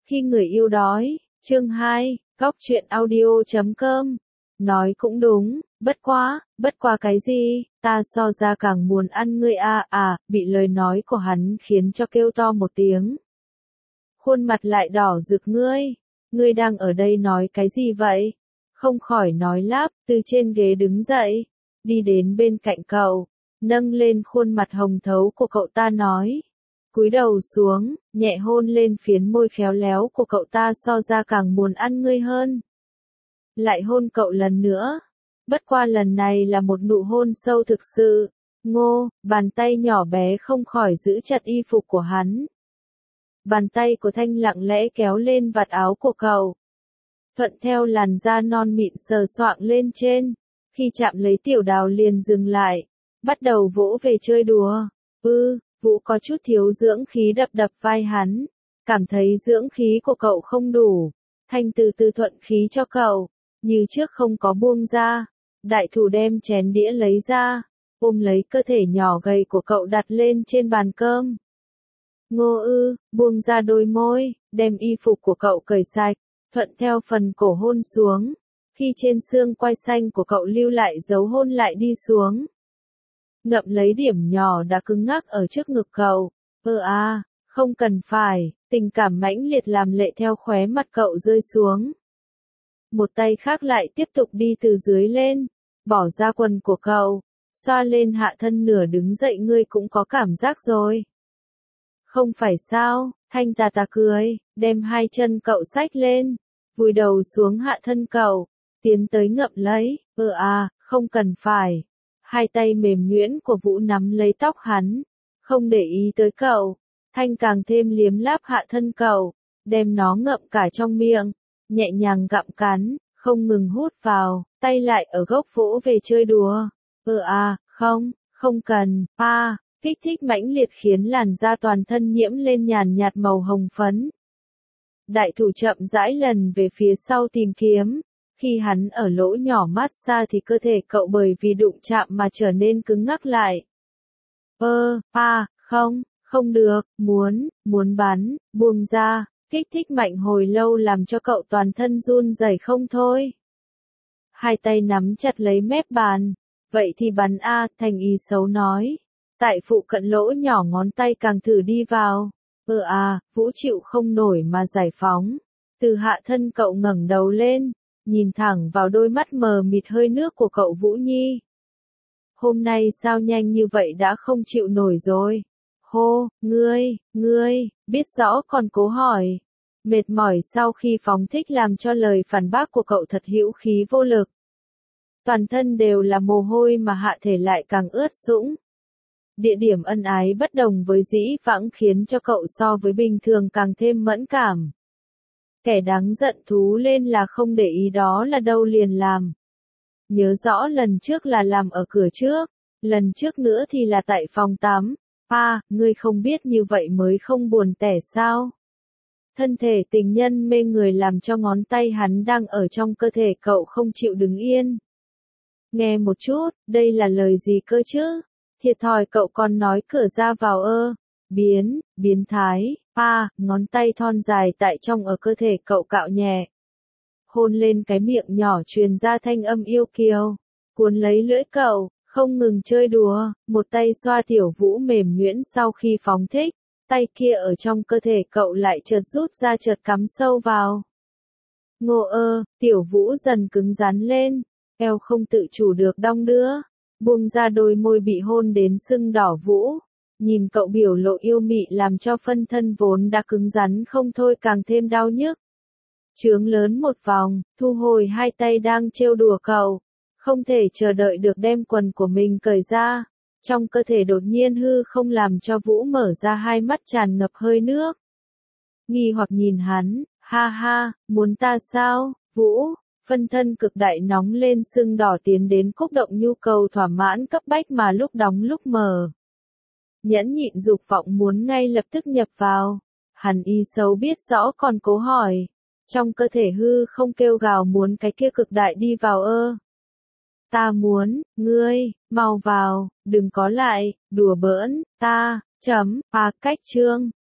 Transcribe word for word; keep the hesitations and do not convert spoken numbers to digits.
Khi người yêu đói, chương hai, góc truyện audio chấm com. Nói cũng đúng, bất quá, bất quá cái gì, ta so ra càng muốn ăn ngươi a à, bị lời nói của hắn khiến cho kêu to một tiếng. Khuôn mặt lại đỏ rực ngươi, ngươi đang ở đây nói cái gì vậy? Không khỏi nói lắp, từ trên ghế đứng dậy, đi đến bên cạnh cậu, nâng lên khuôn mặt hồng thấu của cậu ta nói. Cúi đầu xuống, nhẹ hôn lên phiến môi khéo léo của cậu ta so ra càng muốn ăn ngươi hơn. Lại hôn cậu lần nữa. Bất qua lần này là một nụ hôn sâu thực sự. Ngô, bàn tay nhỏ bé không khỏi giữ chặt y phục của hắn. Bàn tay của Thanh lặng lẽ kéo lên vạt áo của cậu. Thuận theo làn da non mịn sờ soạng lên trên. Khi chạm lấy Tiểu Đào liền dừng lại. Bắt đầu vỗ về chơi đùa. Ư. Vũ có chút thiếu dưỡng khí đập đập vai hắn, cảm thấy dưỡng khí của cậu không đủ, Thanh từ từ thuận khí cho cậu, như trước không có buông ra, đại thủ đem chén đĩa lấy ra, ôm lấy cơ thể nhỏ gầy của cậu đặt lên trên bàn cơm. Ngô ư, buông ra đôi môi, đem y phục của cậu cởi sạch, thuận theo phần cổ hôn xuống, khi trên xương quai xanh của cậu lưu lại dấu hôn lại đi xuống. Ngậm lấy điểm nhỏ đã cứng ngắc ở trước ngực cậu. Ơ à, không cần phải, tình cảm mãnh liệt làm lệ theo khóe mặt cậu rơi xuống. Một tay khác lại tiếp tục đi từ dưới lên, bỏ ra quần của cậu, xoa lên hạ thân nửa đứng dậy ngươi cũng có cảm giác rồi. Không phải sao, Thanh tà tà cười, đem hai chân cậu xách lên, vùi đầu xuống hạ thân cậu, tiến tới ngậm lấy. Ơ à, không cần phải. Hai tay mềm nhuyễn của Vũ nắm lấy tóc hắn, không để ý tới cậu, Thanh càng thêm liếm láp hạ thân cậu, đem nó ngậm cả trong miệng, nhẹ nhàng gặm cắn, không ngừng hút vào, tay lại ở gốc vỗ về chơi đùa. Ừ à, không, không cần, pa, kích thích mãnh liệt khiến làn da toàn thân nhiễm lên nhàn nhạt màu hồng phấn. Đại thủ chậm rãi lần về phía sau tìm kiếm. Khi hắn ở lỗ nhỏ mát xa thì cơ thể cậu bởi vì đụng chạm mà trở nên cứng ngắc lại. Ơ, pa, không, không được, muốn, muốn bắn, buông ra, kích thích mạnh hồi lâu làm cho cậu toàn thân run rẩy không thôi. Hai tay nắm chặt lấy mép bàn, vậy thì bắn a, Thành ý xấu nói. Tại phụ cận lỗ nhỏ ngón tay càng thử đi vào. Ơ à, Vũ chịu không nổi mà giải phóng. Từ hạ thân cậu ngẩng đầu lên. Nhìn thẳng vào đôi mắt mờ mịt hơi nước của cậu Vũ Nhi. Hôm nay sao nhanh như vậy đã không chịu nổi rồi. Hô, ngươi, ngươi, biết rõ còn cố hỏi. Mệt mỏi sau khi phóng thích làm cho lời phản bác của cậu thật hữu khí vô lực. Toàn thân đều là mồ hôi mà hạ thể lại càng ướt sũng. Địa điểm ân ái bất đồng với dĩ vãng khiến cho cậu so với bình thường càng thêm mẫn cảm. Kẻ đáng giận thú lên là không để ý đó là đâu liền làm. Nhớ rõ lần trước là làm ở cửa trước, lần trước nữa thì là tại phòng tắm. Pa, ngươi không biết như vậy mới không buồn tẻ sao? Thân thể tình nhân mê người làm cho ngón tay hắn đang ở trong cơ thể cậu không chịu đứng yên. Nghe một chút, đây là lời gì cơ chứ? Thiệt thòi cậu còn nói cửa ra vào ơ. Biến, biến thái, pa, ngón tay thon dài tại trong ở cơ thể cậu cạo nhẹ. Hôn lên cái miệng nhỏ truyền ra thanh âm yêu kiều. Cuốn lấy lưỡi cậu, không ngừng chơi đùa, một tay xoa Tiểu Vũ mềm nhuyễn sau khi phóng thích. Tay kia ở trong cơ thể cậu lại chợt rút ra chợt cắm sâu vào. Ngô ơ, Tiểu Vũ dần cứng rắn lên, eo không tự chủ được đong đưa. Buông ra đôi môi bị hôn đến sưng đỏ Vũ. Nhìn cậu biểu lộ yêu mị làm cho phân thân vốn đã cứng rắn không thôi càng thêm đau nhức. Trướng lớn một vòng, thu hồi hai tay đang trêu đùa cậu. Không thể chờ đợi được đem quần của mình cởi ra. Trong cơ thể đột nhiên hư không làm cho Vũ mở ra hai mắt tràn ngập hơi nước. Nghi hoặc nhìn hắn, ha ha, muốn ta sao, Vũ? Phân thân cực đại nóng lên sưng đỏ tiến đến cúc động nhu cầu thỏa mãn cấp bách mà lúc đóng lúc mở. Nhẫn nhịn dục vọng muốn ngay lập tức nhập vào. Hắn y xấu biết rõ còn cố hỏi. Trong cơ thể hư không kêu gào muốn cái kia cực đại đi vào ơ. Ta muốn, ngươi, mau vào, đừng có lại, đùa bỡn, ta, chấm, à cách chương.